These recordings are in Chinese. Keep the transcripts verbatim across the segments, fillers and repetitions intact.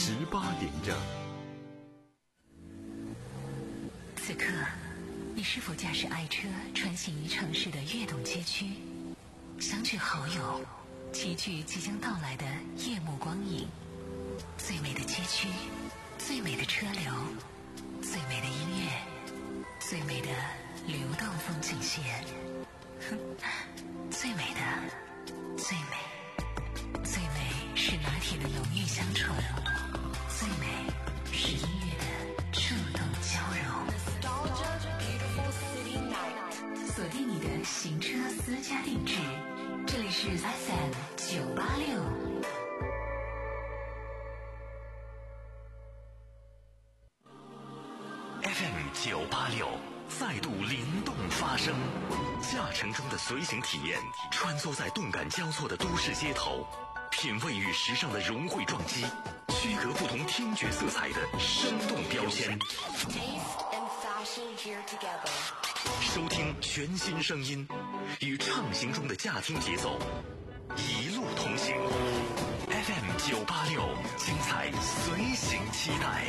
十八点整。 此刻，你是否驾驶爱车穿行于城市的跃动街区，相聚好友，齐聚即将到来的夜幕光影？最美的街区，最美的车流，最美的音乐，最美的流动风景线，最美的，最美，最美是拿铁的浓郁香醇，最美是音乐的触动交融。锁定你的行车私家定制，这里是 F M 九八六。 F M 九八六再度灵动发声，驾乘中的随行体验，穿梭在动感交错的都市街头，品味与时尚的融汇撞击，区隔不同听觉色彩的生动标签。收听全新声音，与畅行中的驾听节奏，一路同行。F M 九八六，精彩随行期待。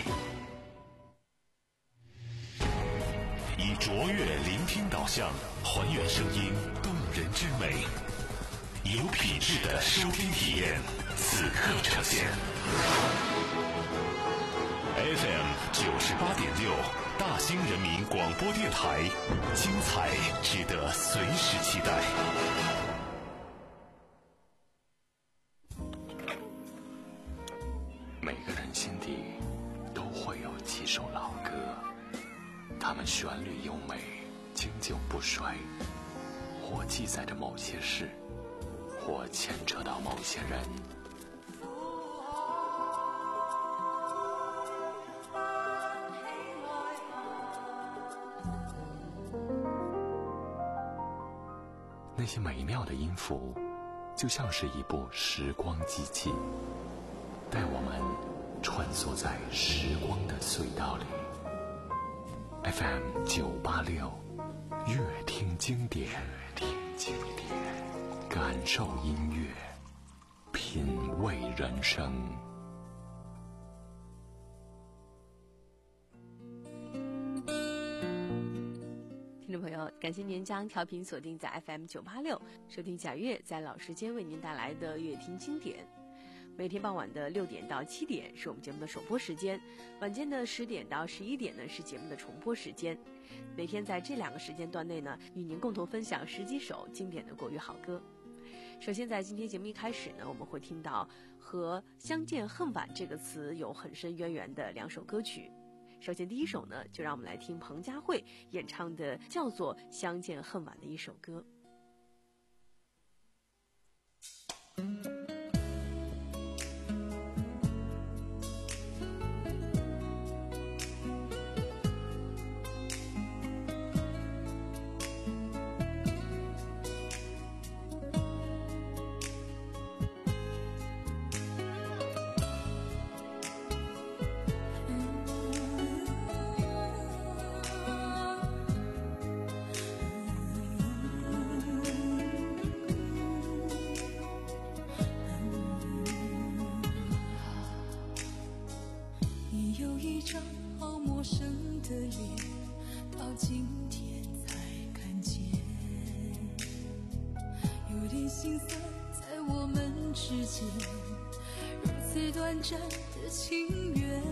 以卓越聆听导向，还原声音动人之美，有品质的收听体验，此刻呈现。F M 九十八点六，大兴人民广播电台，精彩值得随时期待。每个人心底都会有几首老歌，它们旋律优美，经久不衰，或记载着某些事，或牵扯到某些人。那些美妙的音符，就像是一部时光机器，带我们穿梭在时光的隧道里。F M 九八六，乐听经典，乐听经典，感受音乐，品味人生。 听众朋友，感谢您将调频锁定在 F M 九八六，收听贾月在老时间为您带来的乐听经典。每天傍晚的六点到七点是我们节目的首播时间，晚间的十点到十一点呢是节目的重播时间。每天在这两个时间段内呢，与您共同分享十几首经典的国语好歌。首先在今天节目一开始呢，我们会听到和相见恨晚这个词有很深渊源的两首歌曲。首先第一首呢，就让我们来听彭佳慧演唱的叫做《相见恨晚》的一首歌。 的情缘，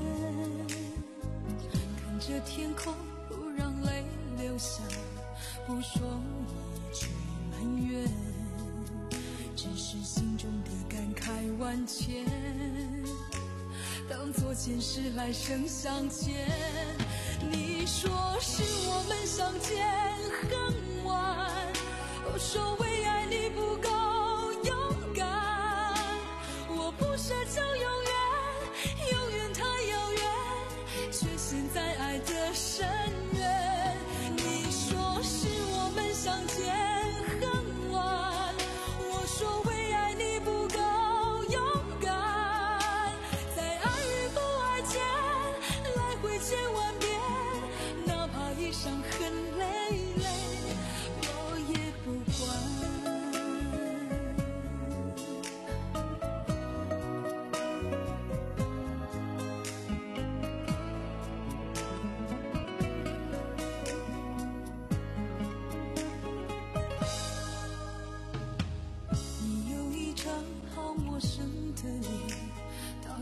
看着天空不让泪流下，不说一句埋怨，只是心中的感慨万千，当作前世来生相见。你说是我们相见恨晚，我说为爱你不够勇敢，我不奢求永远，永远太遥远，却陷在爱的深渊。你说是我们相见恨晚，我说为爱你不够勇敢，在爱与不爱间来回千万遍，哪怕一伤痕累累，我也不管。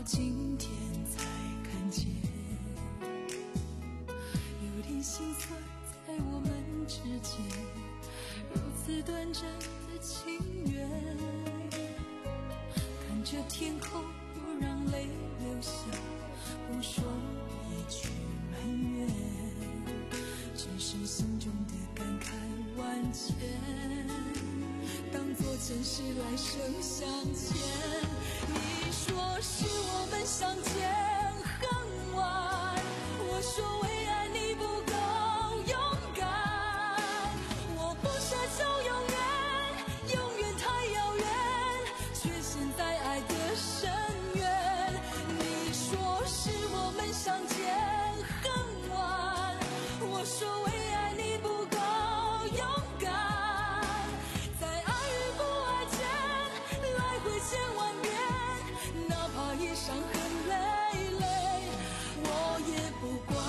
今天才看见，有点心酸在我们之间，如此短暂的情缘，看着天空不让泪流下，不说一句埋怨，只是心中的感慨万千，当作前世来生相欠。你说是我们相见恨晚，我说为爱你不够勇敢，我不奢求永远，永远太遥远，却陷在爱的深渊。你说是我们相见恨晚，我说为爱你不够勇敢，在爱与不爱间来回千万遍，哪怕已伤痕累累，我也不管。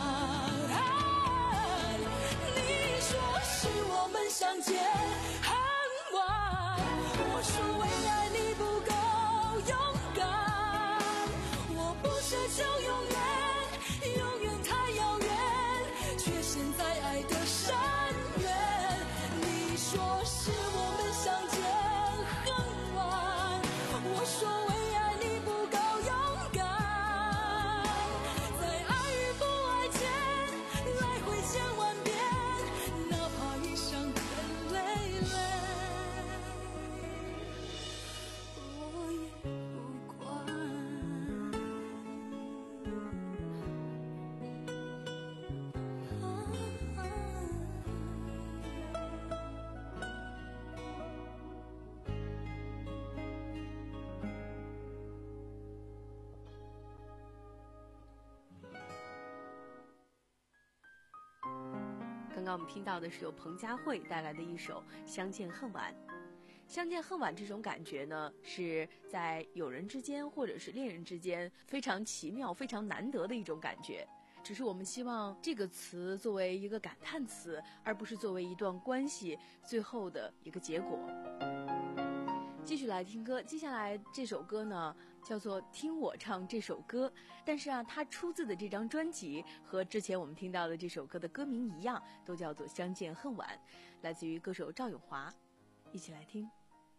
你说是我们相见恨晚，我说为爱你不够勇敢，我不奢求永远，永远太遥远，却陷在爱的深渊。你说是我们相见恨晚，我说为爱你不够勇敢，在爱与不爱间来回千万遍，哪怕已伤痕累累，我也不管。 刚刚我们听到的是由彭佳慧带来的一首《相见恨晚》。相见恨晚这种感觉呢，是在友人之间或者是恋人之间非常奇妙、非常难得的一种感觉。只是我们希望这个词作为一个感叹词，而不是作为一段关系最后的一个结果。继续来听歌，接下来这首歌呢叫做《听我唱这首歌》，但是啊，它出自的这张专辑和之前我们听到的这首歌的歌名一样，都叫做《相见恨晚》，来自于歌手赵咏华，一起来听。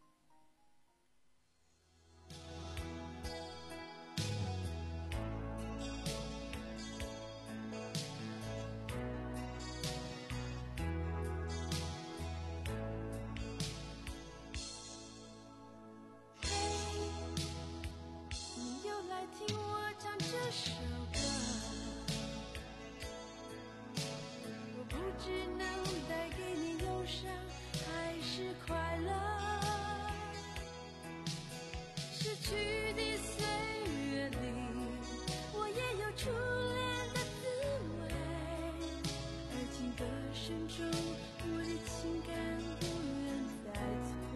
听我唱这首歌，我不知能带给你忧伤还是快乐，逝去的岁月里我也有初恋的滋味，而情歌声中我的情感不愿再错。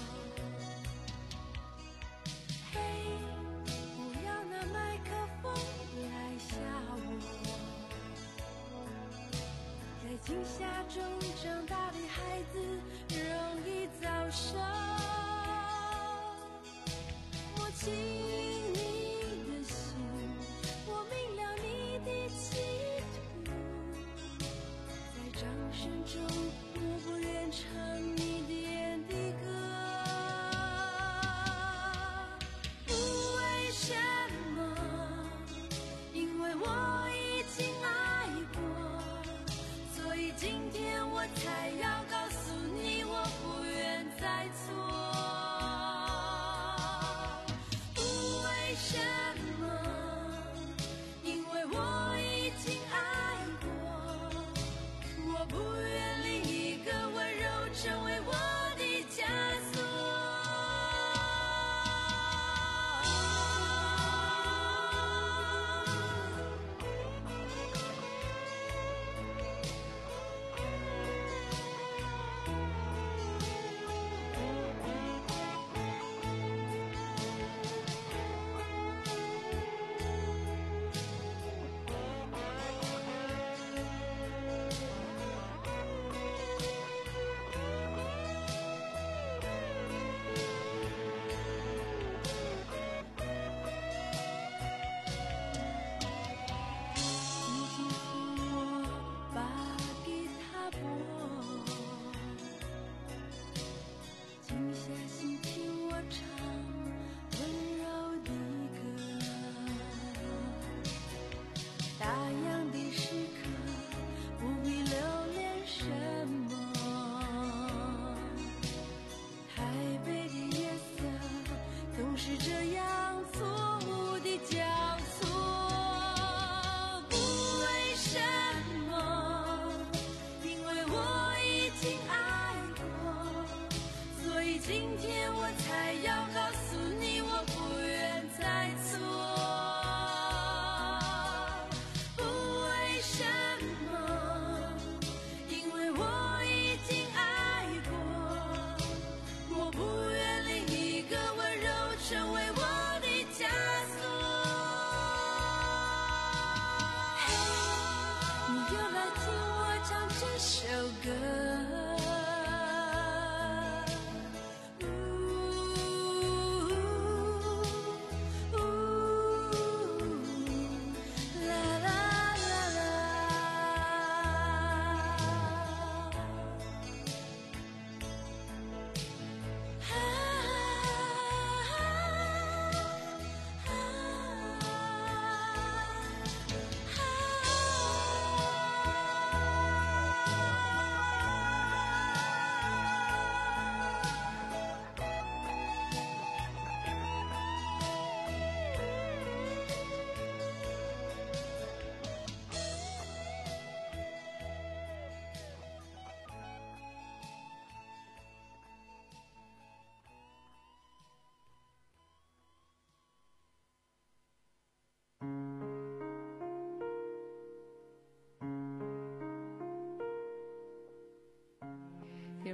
在惊吓中长大的孩子容易早熟，摸清你的心，我明了你的企图，在掌声中我不愿唱你点的歌，不为什么，因为我已经爱过，所以今天我才要告诉你，我不愿再错。不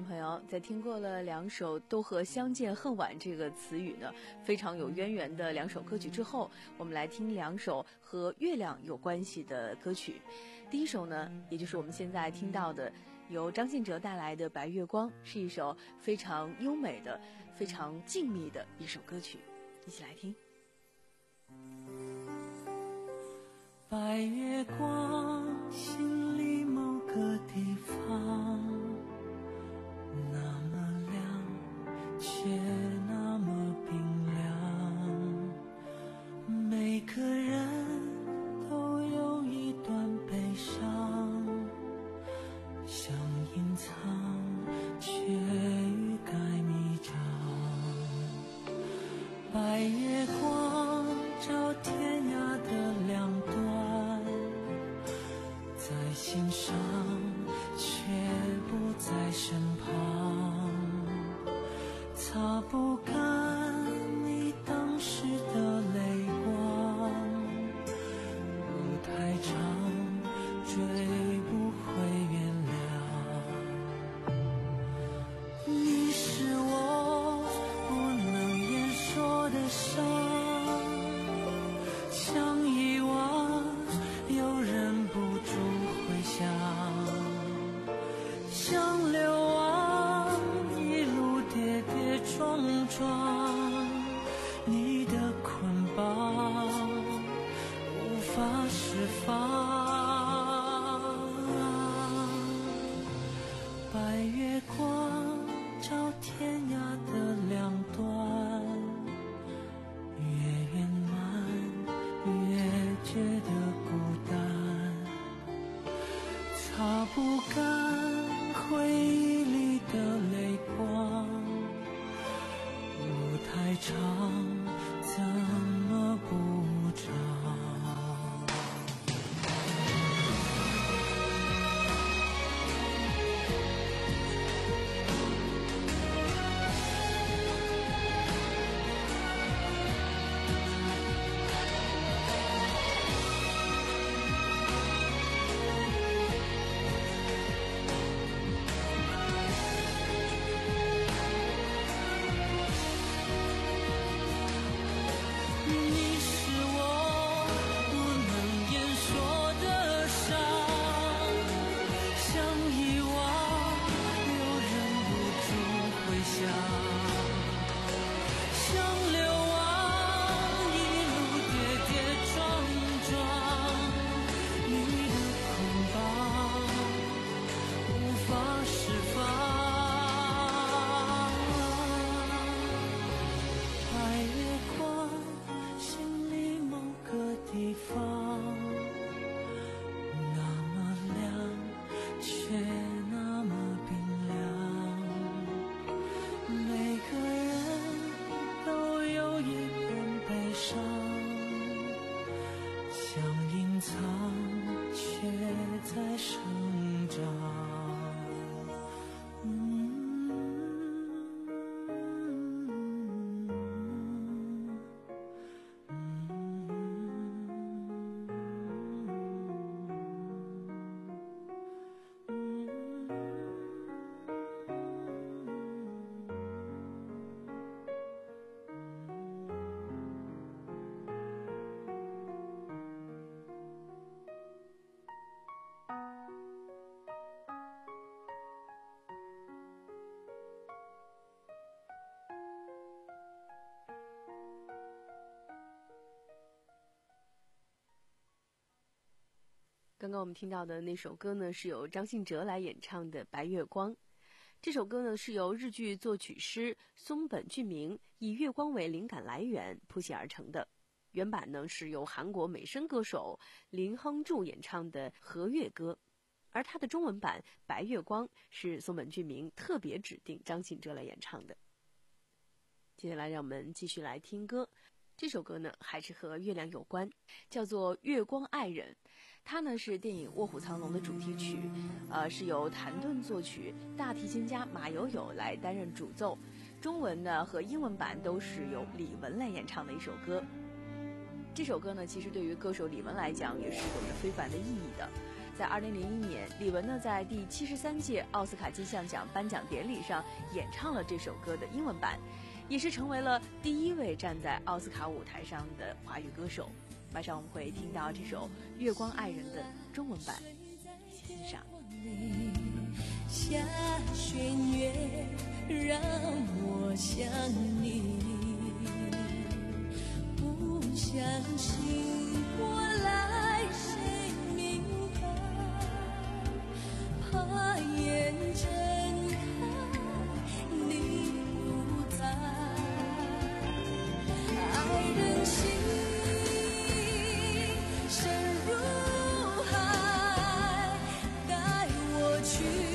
朋友，在听过了两首都和相见恨晚这个词语呢非常有渊源的两首歌曲之后，我们来听两首和月亮有关系的歌曲。第一首呢，也就是我们现在听到的由张信哲带来的《白月光》，是一首非常优美的非常静谧的一首歌曲，一起来听。 白月光，心里某个地方那么亮，却那么冰凉。每个人都有一段悲伤，想隐藏，却欲盖弥彰。白月光照天涯的两端，在心上却不在身旁，擦不干你当时的泪光，路太长追不回原谅。你是我不能言说的伤，想遗忘又忍不住回想，像流亡一路跌跌撞撞，你的捆绑无法释放。白月光照天涯的两端，越圆满越觉得孤单，擦不干回忆里的泪光，路太长怎么不长。 刚刚我们听到的那首歌呢，是由张信哲来演唱的《白月光》。这首歌呢，是由日剧作曲师松本俊明以月光为灵感来源谱写而成的。原版呢是由韩国美声歌手林亨柱演唱的和乐歌，而他的中文版《白月光》是松本俊明特别指定张信哲来演唱的。接下来让我们继续来听歌。这首歌呢还是和月亮有关，叫做《月光爱人》。它呢是电影《卧虎藏龙》的主题曲，呃，是由谭盾作曲，大提琴家马友友来担任主奏。中文呢和英文版都是由李玟来演唱的一首歌。这首歌呢，其实对于歌手李玟来讲也是有着非凡的意义的。 在二零零一年，李玟呢在第七十三届奥斯卡金像奖颁奖典礼上演唱了这首歌的英文版，也是成为了第一位站在奥斯卡舞台上的华语歌手。马上我们会听到这首《月光爱人》的中文版，一起欣赏。 下弦月让我想你，不相信我来谁明白，怕眼睁开你不在，爱人心深如海，带我去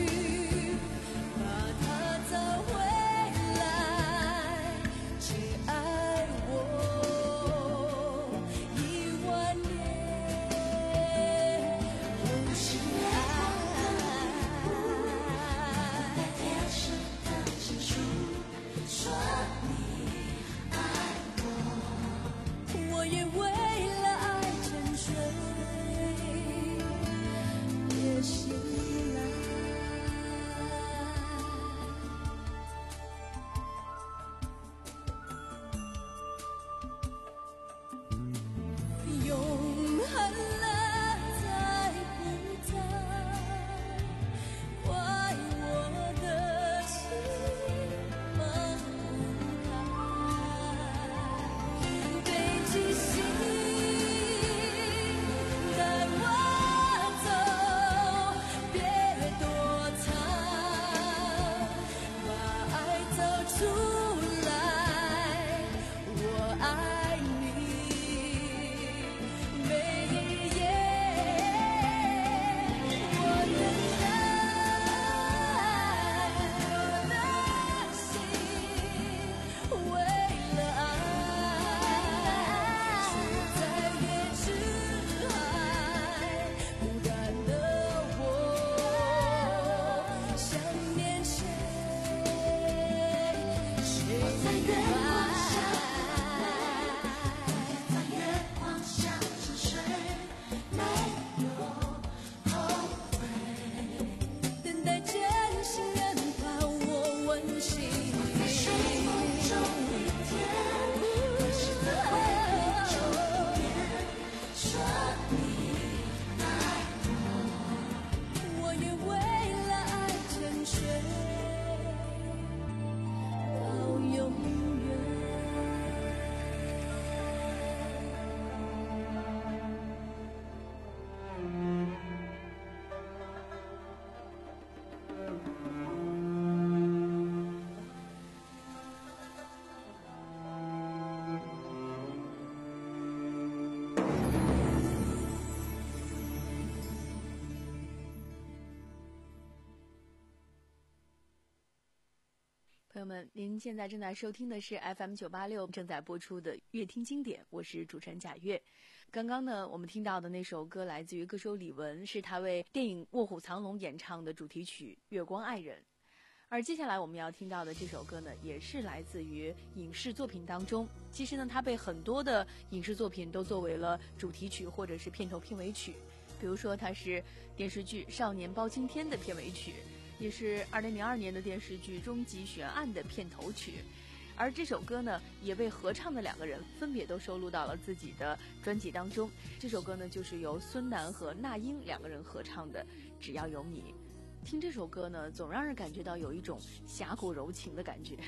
朋友们，您现在正在收听的是 F M 九八六正在播出的乐听经典，我是主持人贾月。刚刚呢，我们听到的那首歌来自于歌手李玟，是她为电影《卧虎藏龙》演唱的主题曲《月光爱人》。而接下来我们要听到的这首歌呢，也是来自于影视作品当中。其实呢，它被很多的影视作品都作为了主题曲或者是片头片尾曲。比如说，它是电视剧《少年包青天》的片尾曲，也是二零零二年的电视剧《终极悬案》的片头曲。而这首歌呢，也为合唱的两个人分别都收录到了自己的专辑当中。这首歌呢，就是由孙楠和那英两个人合唱的《只要有你》。听这首歌呢，总让人感觉到有一种侠骨柔情的感觉。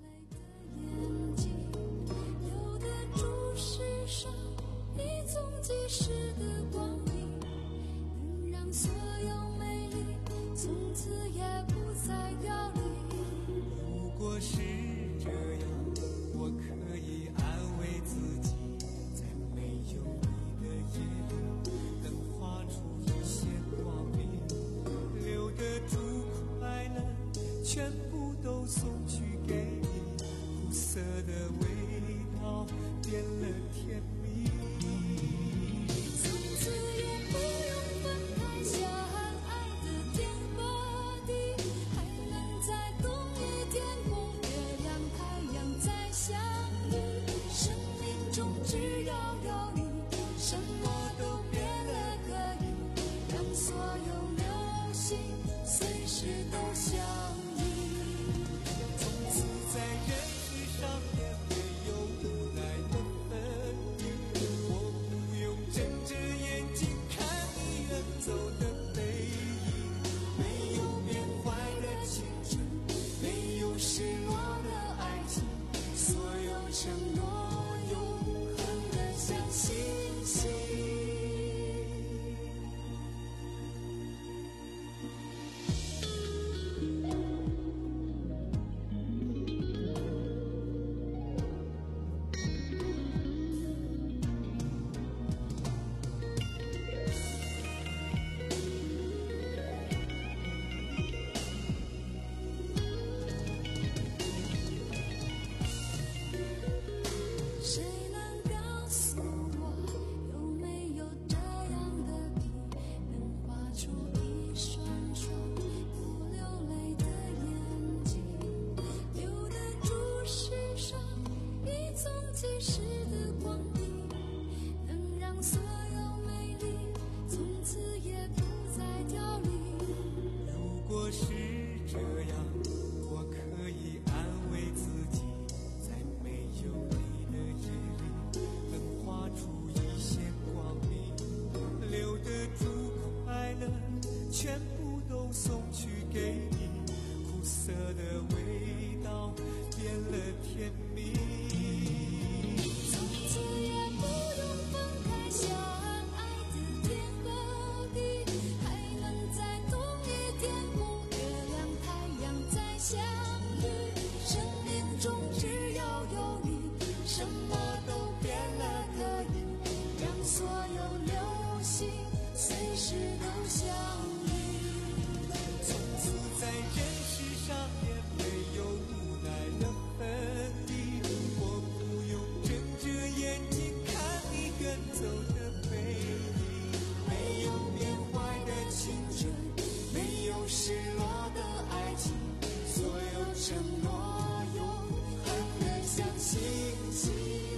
留得住世上一纵即逝的光明，能让所有美丽从此也不再凋零。 如果是这样，我可以安慰自己，在没有你的夜里，能画出一线光明，留得住快乐，全部都送去给你，苦涩的味道变了甜蜜。 从此也不用分开，相爱的天和地，还能在同一天空，月亮太阳再相遇。生命中只要有你，什么都变了，可以让时都相遇。 从此在人世上也没有无奈的分离，我不用睁着眼睛看你远走的背影，没有变坏的青春，没有失落的爱情，所有承诺永恒的像星星。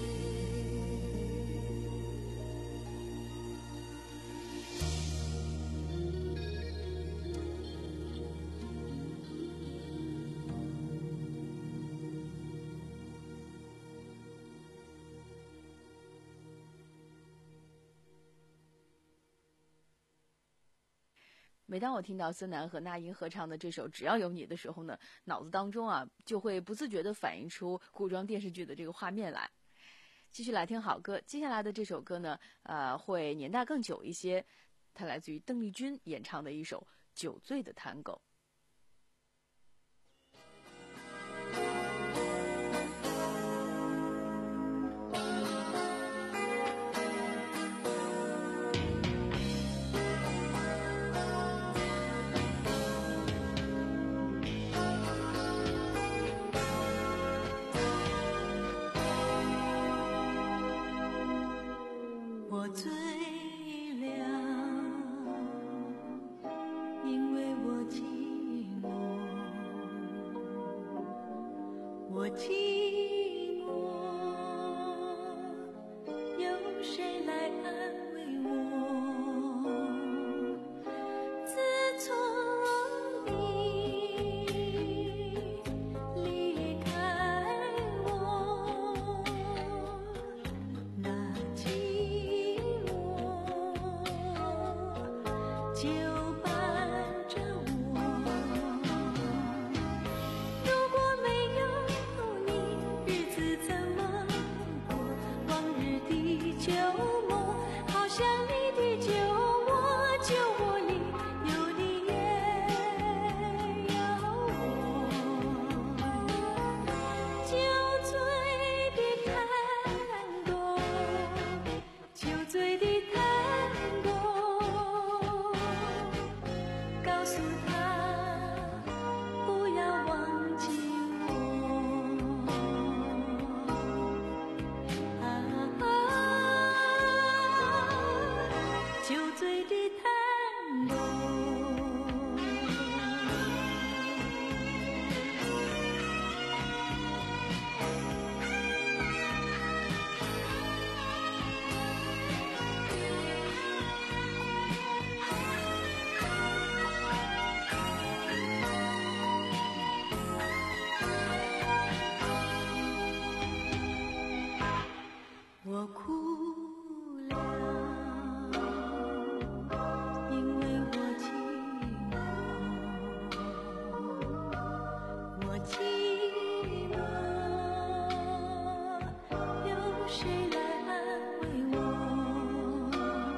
每当我听到孙楠和那英合唱的这首《只要有你》的时候呢，脑子当中啊就会不自觉地反映出古装电视剧的这个画面来。继续来听好歌，接下来的这首歌呢，呃，会年代更久一些，它来自于邓丽君演唱的一首《酒醉的探戈》。 我醉了，因为我寂寞，我寂寞，有谁来安慰我？自从你离开我，那寂就伴着我。如果没有你，日子怎么过？往日的旧梦，好像你的酒窝，酒窝里有你也有我。酒醉的探戈，酒醉的探戈。告诉他不要忘记我，啊啊，酒醉的探戈。我哭了，因为我寂寞，我寂寞，有谁来安慰我？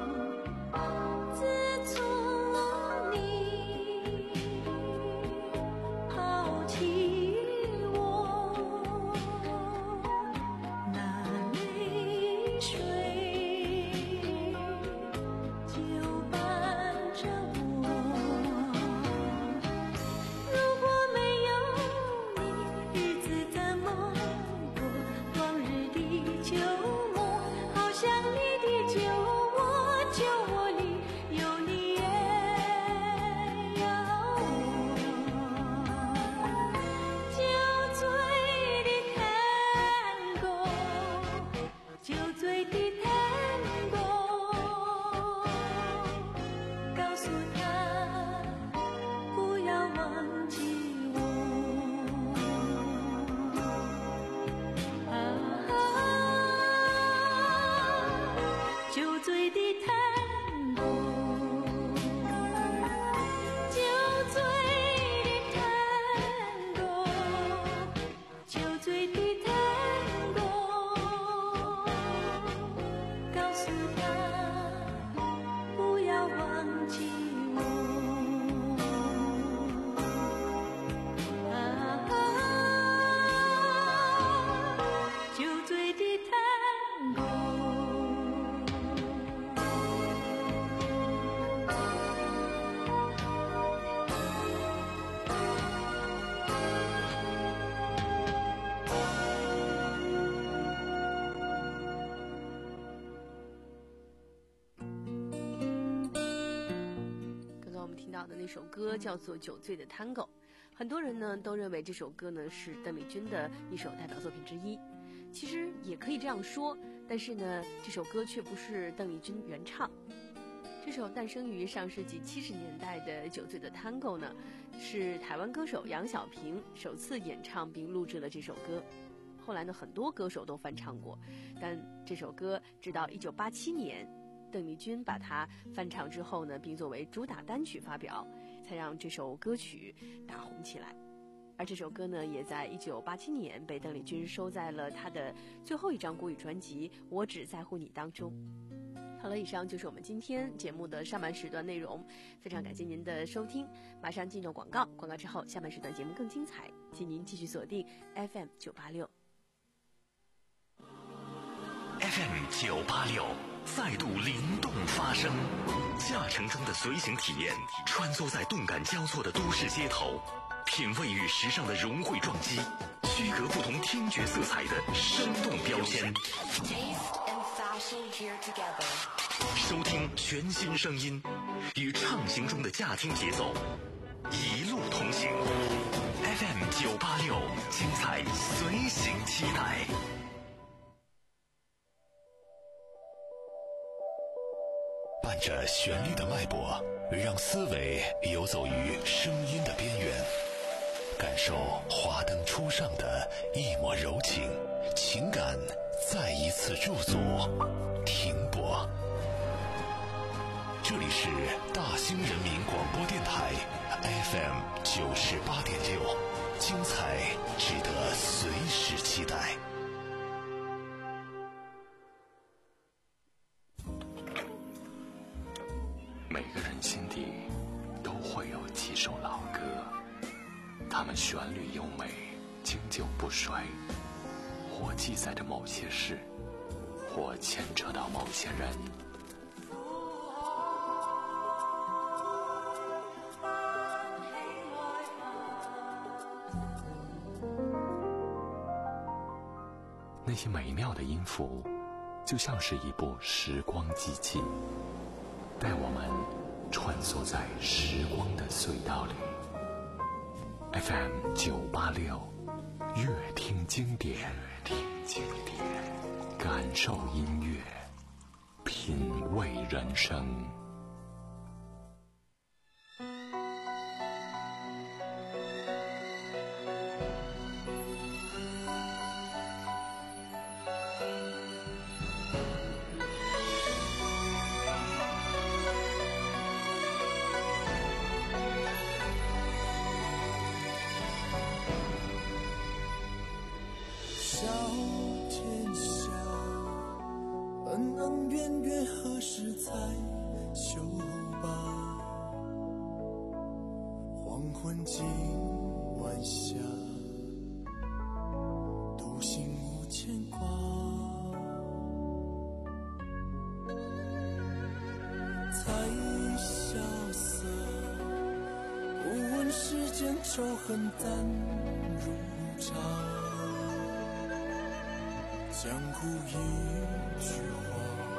自从你抛弃我，那泪水就伴着我。如果没有你，日子怎么过？往日的旧梦，好像你的酒窝，酒窝里有你也有我。酒醉的探戈，酒醉的探戈。告诉他不要忘记我，啊啊，酒醉的探戈，酒醉的探戈，酒醉的探戈。告诉他不要忘记我，啊啊，酒醉的探戈。 到的那首歌叫做《酒醉的 Tango》，很多人呢都认为这首歌呢是邓丽君的一首代表作品之一。其实也可以这样说，但是呢，这首歌却不是邓丽君原唱。这首诞生于上世纪七十年代的《酒醉的 Tango》呢，是台湾歌手杨小萍首次演唱并录制了这首歌。后来呢，很多歌手都翻唱过，但这首歌直到一九八七年，邓丽君把它翻唱之后呢，并作为主打单曲发表，才让这首歌曲大红起来。而这首歌呢，也在一九八七年被邓丽君收在了她的最后一张国语专辑《我只在乎你》当中。好了，以上就是我们今天节目的上半时段内容，非常感谢您的收听。马上进入广告，广告之后下半时段节目更精彩，请您继续锁定 F M 九八六。 F M 九八六再度灵动发声，驾乘中的随行体验，穿梭在动感交错的都市街头，品味与时尚的融汇撞击，区隔不同听觉色彩的生动标签。收听全新声音，与畅行中的驾听节奏，一路同行。F M 九八六，精彩随行期待。伴着旋律的脉搏，让思维游走于声音的边缘，感受华灯初上的一抹柔情，情感再一次驻足停泊。这里是大兴人民广播电台 F M 九十八点六，精彩值得随时期待。每个人心底都会有几首老歌，它们旋律优美，经久不衰，或记载着某些事，或牵扯到某些人。那些美妙的音符，就像是一部时光机器，带我们穿梭在时光的隧道里。F M 九八六，乐听经典，乐听经典，感受音乐，品味人生。 恩恩怨怨何时才休罢？黄昏今晚霞，独行无牵挂。才萧瑟，不问世间仇恨淡如茶。江湖一句话，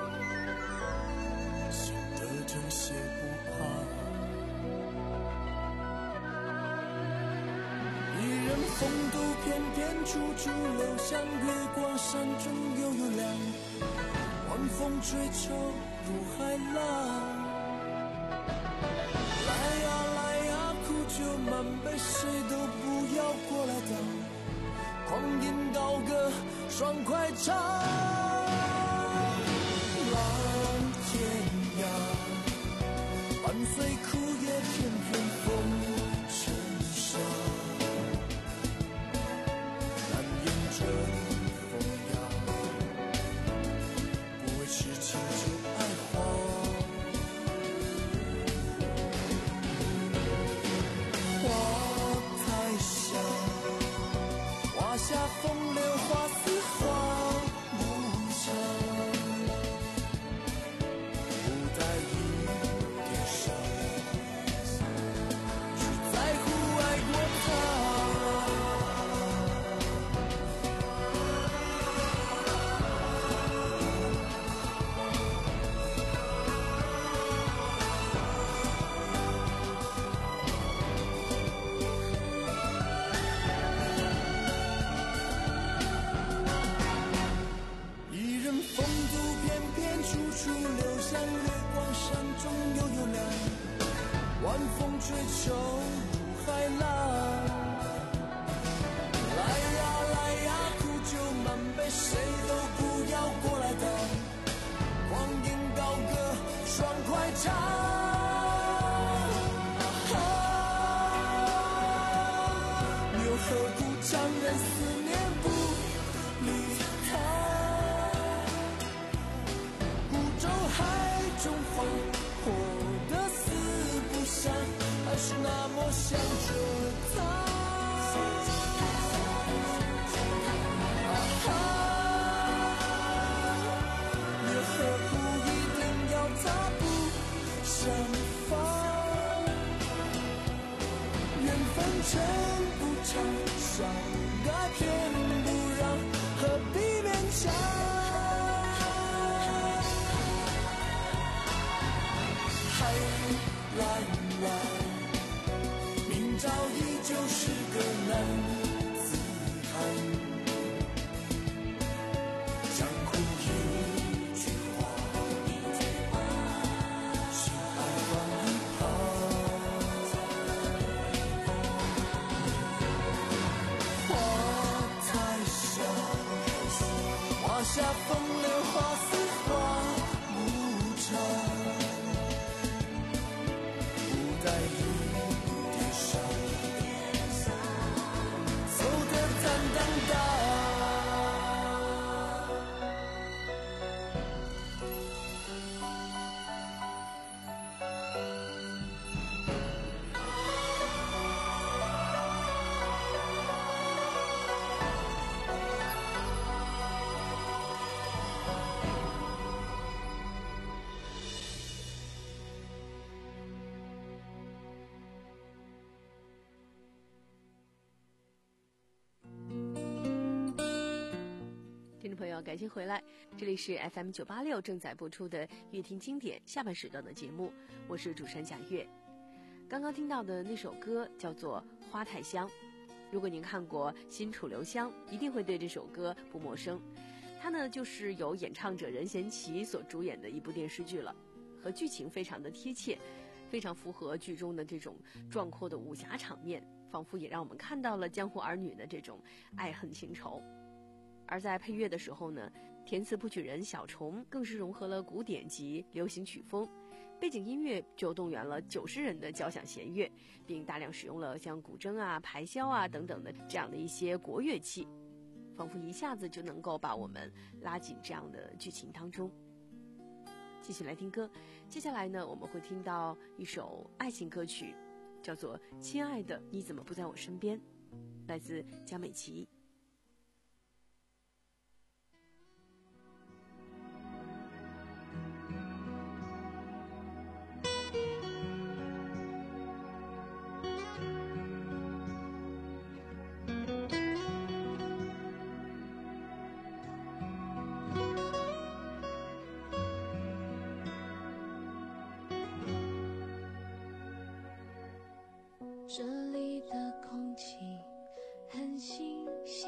心得正邪不怕。一人风度翩翩，处处留香。月光山中悠悠亮，晚风吹愁如海浪。来呀来呀，苦酒满杯，谁都不要过来挡。狂饮高歌，爽快唱，浪天涯，伴随苦叶片片风尘沙，难言春风雅，不为痴情就爱花。花太香，花下风流花似花无常，不带一点伤。 月光山中悠悠亮，晚风吹愁海浪。来呀来呀，苦酒满杯，谁都不要过来当，光阴高歌爽快唱。何故强忍思念不离他？孤舟海中花，活得死不散，还是那么想着他。啊哈，又何苦一定要他不相放？缘分真不长，相爱偏不让，何必勉强？海蓝蓝，明朝依旧是个男子汉。江湖一句话，心爱放一旁。花下风流，花似花无常，不带一点伤，走得坦荡荡。 听众朋友，感谢回来，这里是 F M 九八六正在播出的乐听经典下半时段的节目，我是主持人贾月。刚刚听到的那首歌叫做《花太香》，如果您看过《新楚留香》，一定会对这首歌不陌生。它呢就是由演唱者任贤齐所主演的一部电视剧了，和剧情非常的贴切，非常符合剧中的这种壮阔的武侠场面，仿佛也让我们看到了江湖儿女的这种爱恨情仇。而在配乐的时候呢，填词谱曲人小虫更是融合了古典及流行曲风，背景音乐就动员了九十人的交响弦乐，并大量使用了像古筝啊、排箫啊等等的这样的一些国乐器，仿佛一下子就能够把我们拉进这样的剧情当中。继续来听歌，接下来呢，我们会听到一首爱情歌曲，叫做《亲爱的你怎么不在我身边》，来自江美琪。 这里的空气很新鲜，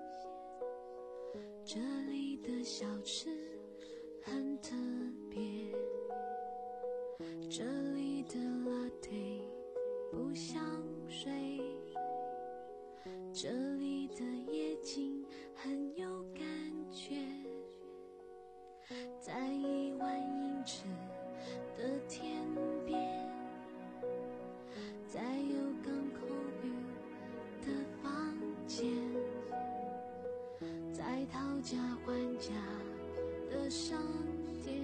这里的小吃很特别，这里的 latte 不像水，这里的夜景很有感觉，在一万英尺的天边，在有港口 view 的房间，在讨价还价的商店，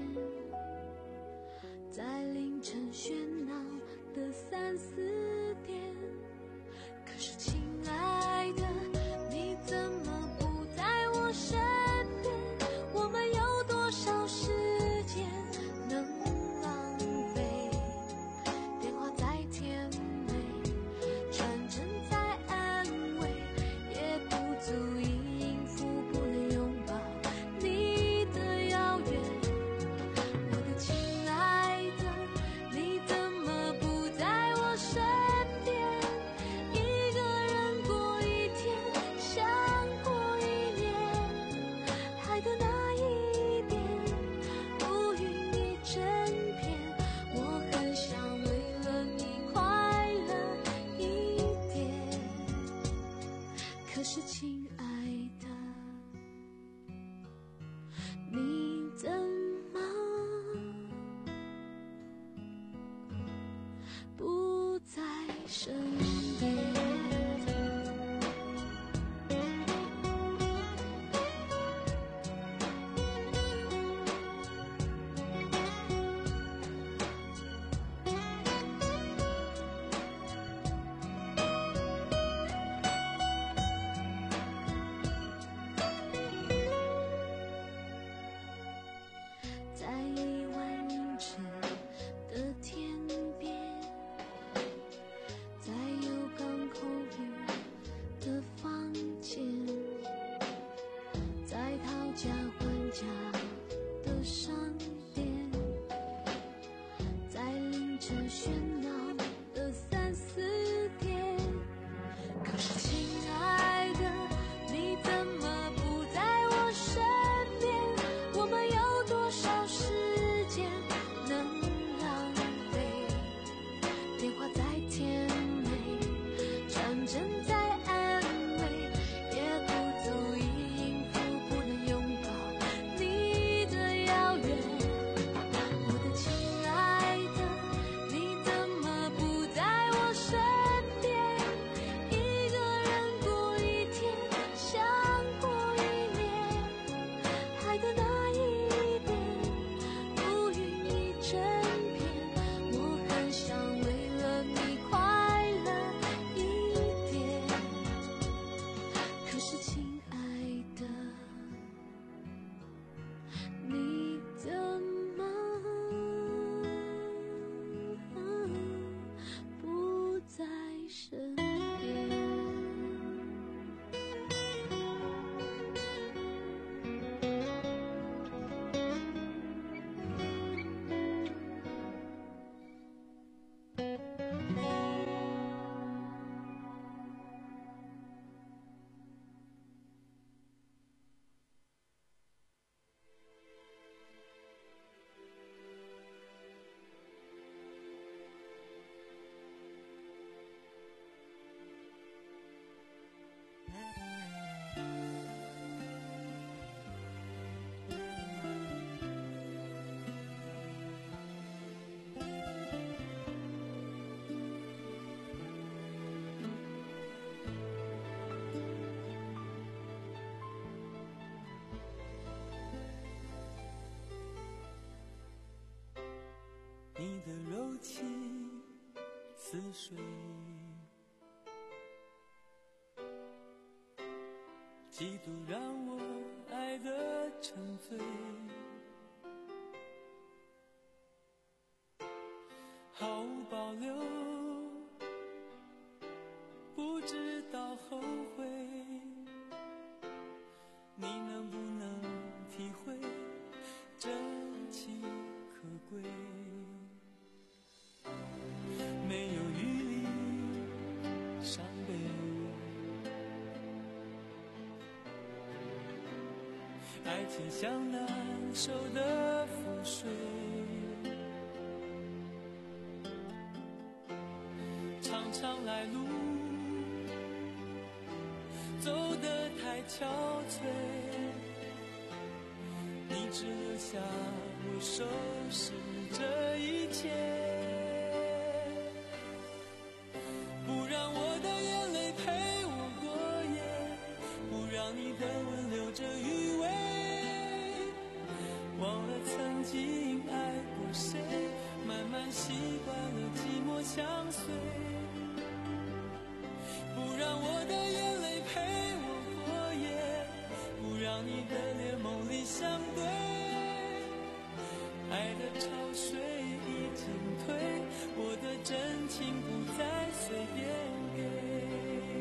在凌晨喧闹的三四点。可是亲爱的，你怎么不在我身边？我们有多少时间能浪费？电话再甜美，传真再安慰，也不足以应付不能拥抱你的遥远。我的亲爱的，你怎么不在我身边？ 身边，我很想为了你快乐一点。可是亲爱的，你怎么不在身边？ 你的柔情似水，几度让我爱得沉醉，毫无保留，不知道后悔。你能不能体会真情可贵？没有余力伤悲，爱情像难收的覆水，长长来路走得太憔悴，你只留下我收拾这一切，不让我的眼泪陪我过夜，不让你的吻留着余味，忘了曾经爱过谁，慢慢习惯了寂寞相随，不让我的眼泪陪我过夜，不让你的脸梦里相对，爱的潮水已经退，我的真情不再随便给。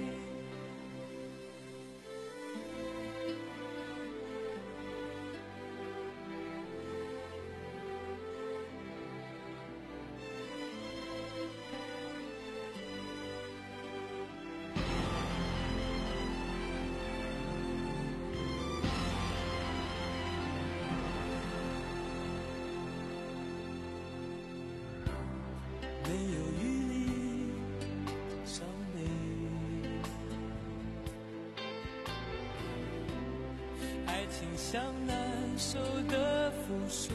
没有余力伤悲，爱情像难收的覆水，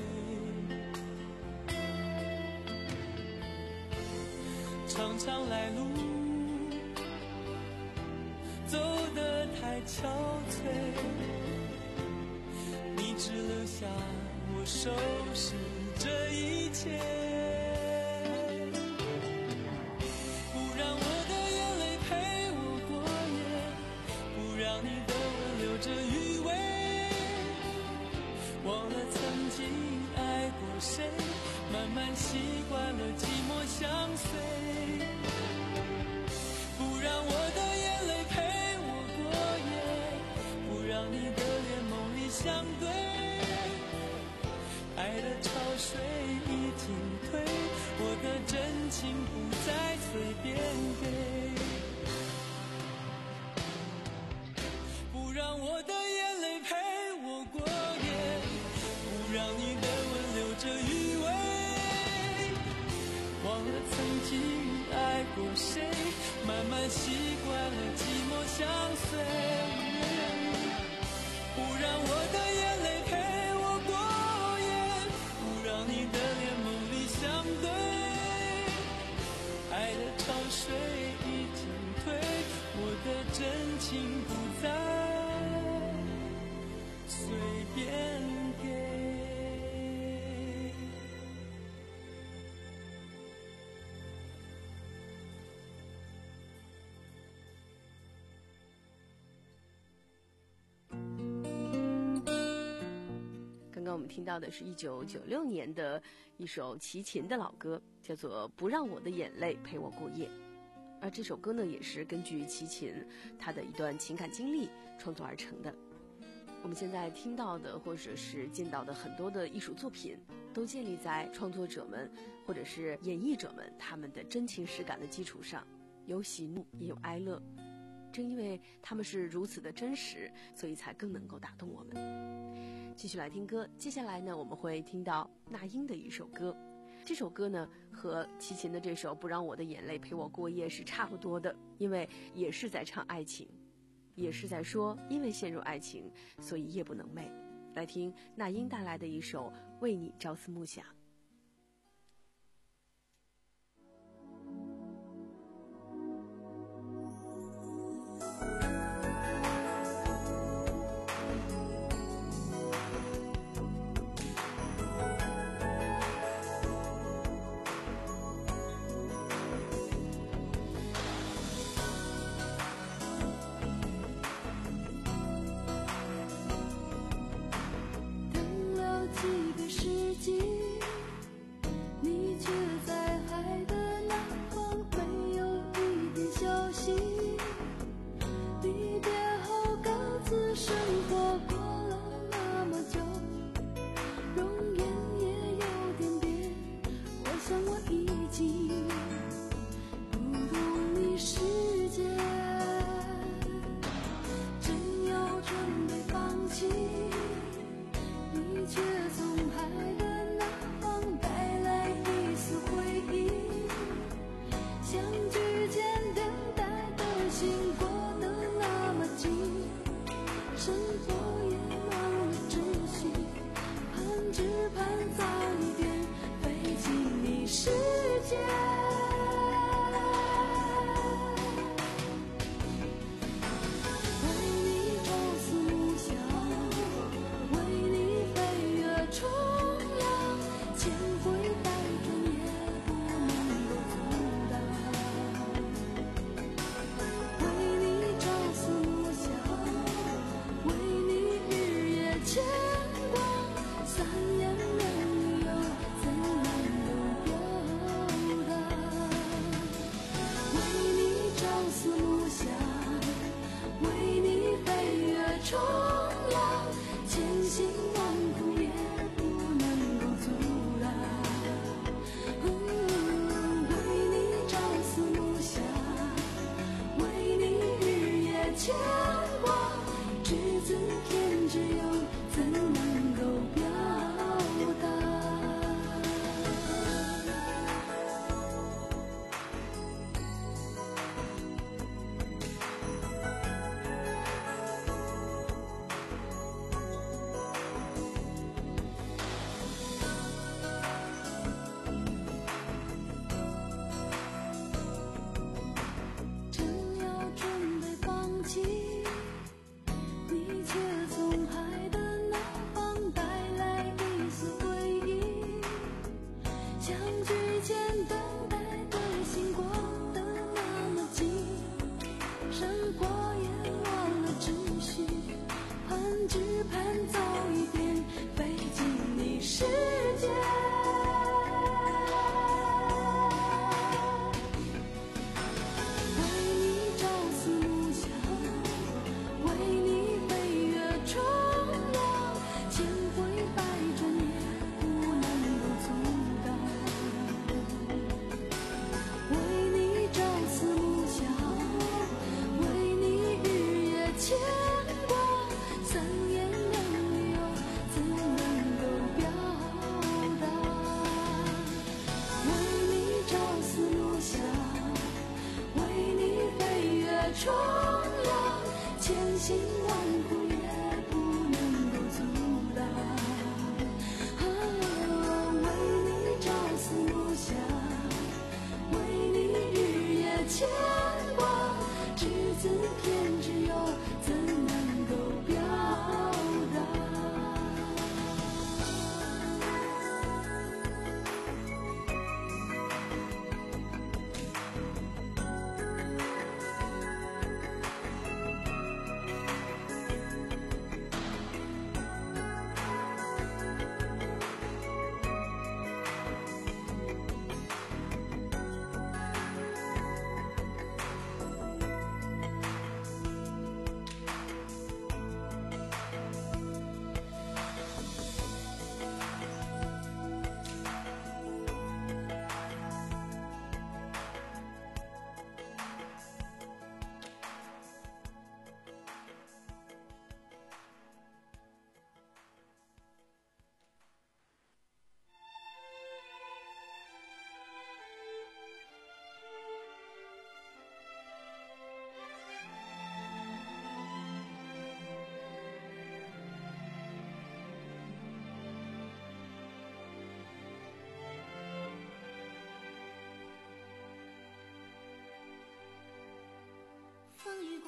常常来路走得太憔悴，你只留下我收拾这一切，这余味，忘了曾经爱过谁，慢慢习惯了寂寞相随，不让我的眼泪陪我过夜，不让你的脸梦里相对，爱的潮水已经退，我的真情不再随便给，不让我的眼泪陪我过夜，不让你的吻留着余味，忘了曾经爱过谁，慢慢习惯了寂寞相随，不让我的眼泪陪我过夜，不让你的脸梦里相对，爱的潮水已经刚我们听到的是一九九六年的一首齐秦的老歌，叫做《不让我的眼泪陪我过夜》。而这首歌呢，也是根据齐秦他的一段情感经历创作而成的。我们现在听到的或者是见到的很多的艺术作品，都建立在创作者们或者是演绎者们他们的真情实感的基础上，有喜怒也有哀乐。正因为他们是如此的真实，所以才更能够打动我们。继续来听歌，接下来呢，我们会听到那英的一首歌。这首歌呢，和齐秦的这首《不让我的眼泪陪我过夜》是差不多的，因为也是在唱爱情，也是在说因为陷入爱情，所以夜不能寐。来听那英带来的一首《为你朝思暮想》。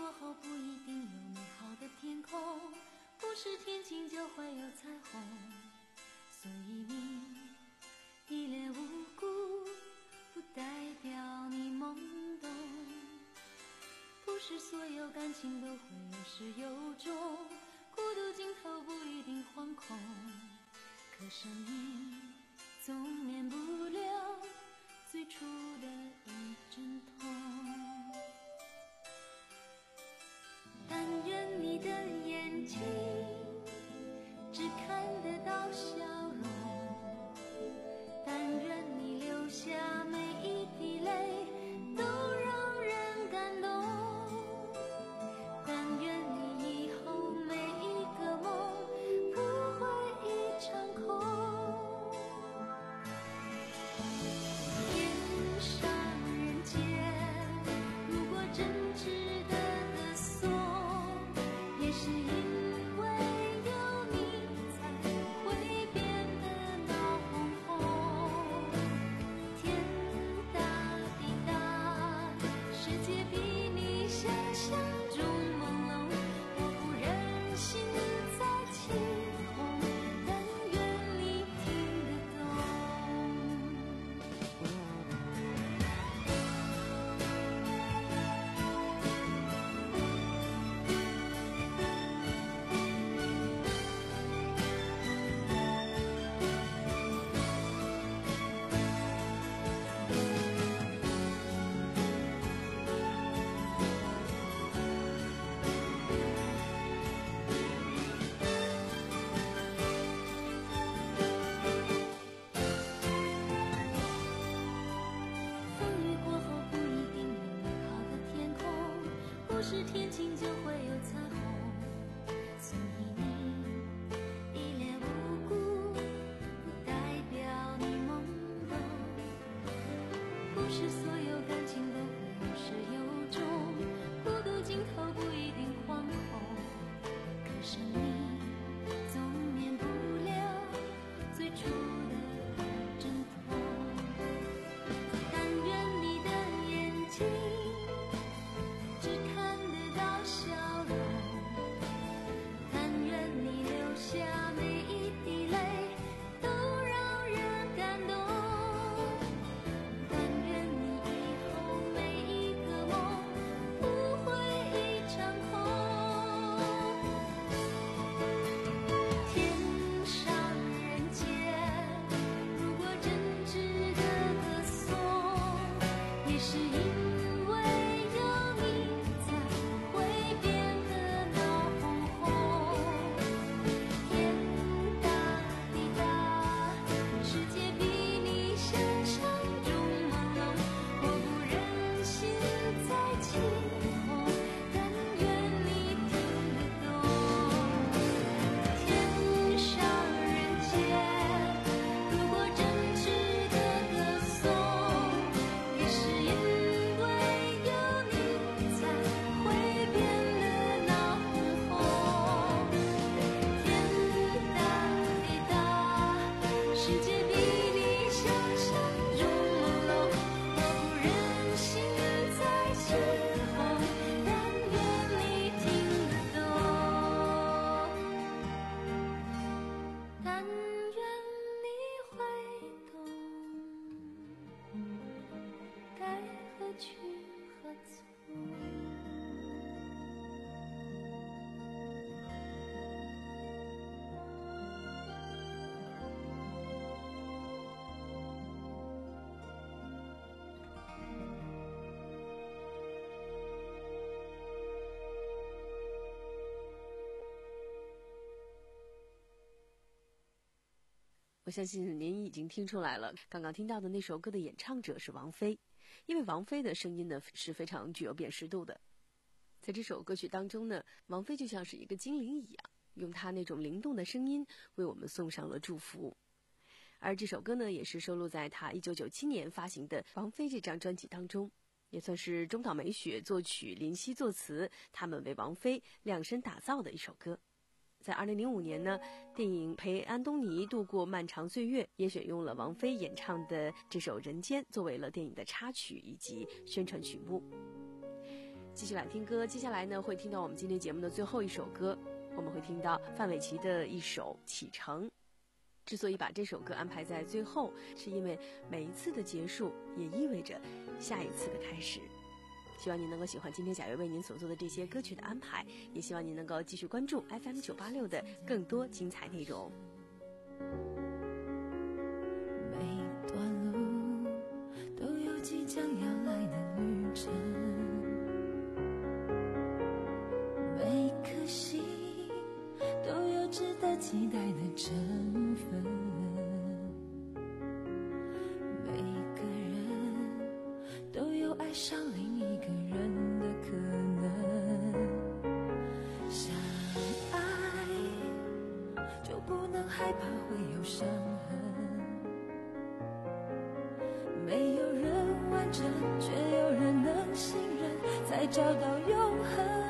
过后不一定有美好的天空，不是天晴就会有彩虹，所以你一脸无辜不代表你懵懂，不是所有感情都会有始有终，孤独尽头不一定惶恐，可生命总免不了最初的一阵痛。但愿你的眼睛只看得到笑容，但愿你流下每一滴泪都让人感动，但愿你以后每一个梦不会一场空。天上人间，如果真值得歌颂，也是因为有你才会变得闹哄哄。天大地大，世界比你想象中朦胧，我不忍心再起哄，但愿你听得懂。风雨过后不一定有美好的天空，不是天晴就会有彩虹，所以你一脸无辜不代表你懵懂，不是所有感情都会有始有终，孤独尽头不一定惶恐，可生命总免不了最初的一阵痛。但愿你的眼睛只看得到笑容，但愿你流下每一滴泪都让人感动，但愿你以后每一个梦不会一场空。天上人间，如果真值得歌颂，也是因为有你才会变得闹哄哄。天大地大，世界比你想象中朦胧，我不忍心再起哄，但愿你听得懂。天上人间，如果真值得歌颂，也是因为有你才会变得闹哄哄。天大地大，世界比你想象中朦胧，我不忍心再起哄，但愿你听得懂，但愿你会懂，该何去何从。 我相信您已经听出来了，刚刚听到的那首歌的演唱者是王菲，因为王菲的声音呢是非常具有辨识度的。在这首歌曲当中呢，王菲就像是一个精灵一样，用她那种灵动的声音为我们送上了祝福。而这首歌呢，也是收录在她一九九七年发行的《王菲》这张专辑当中，也算是中岛美雪作曲、林夕作词，他们为王菲量身打造的一首歌。在二零零五年呢，电影《陪安东尼度过漫长岁月》也选用了王菲演唱的这首《人间》作为了电影的插曲以及宣传曲目。 继续来听歌，接下来呢会听到我们今天节目的最后一首歌，我们会听到范玮琪的一首《启程》。之所以把这首歌安排在最后，是因为每一次的结束也意味着下一次的开始。希望您能够喜欢今天贾月为您所做的这些歌曲的安排，也希望您能够继续关注 F M 九八六的更多精彩内容。 每段路都有即将要来的旅程，每颗心都有值得期待的成分，每个人都有爱上另一个人的可能。相爱就不能害怕会有伤痕，没有人完整，却有人能信任，才找到永恒。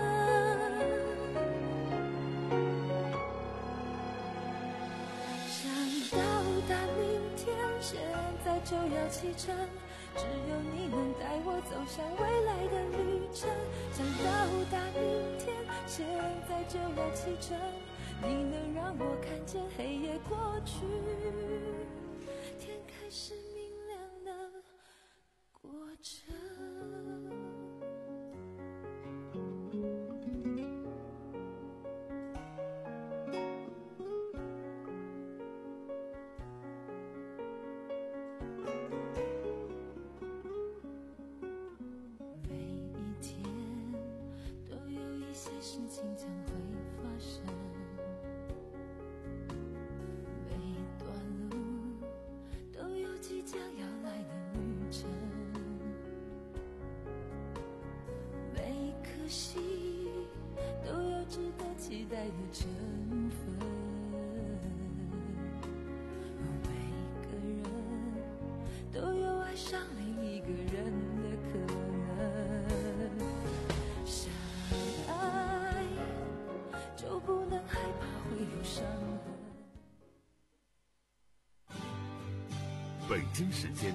想到达明天，现在就要启程，只有你能带我走向未来的旅程。想到达明天，现在就要启程，你能让我看见黑夜过去，天开始明亮的过程。每一天都有一些事情将会发生，每段路都有即将要来的旅程，每颗心都有值得期待的成分，每个人都有爱上另一个人的可能。相爱就不能害怕会有伤痕。 北京时间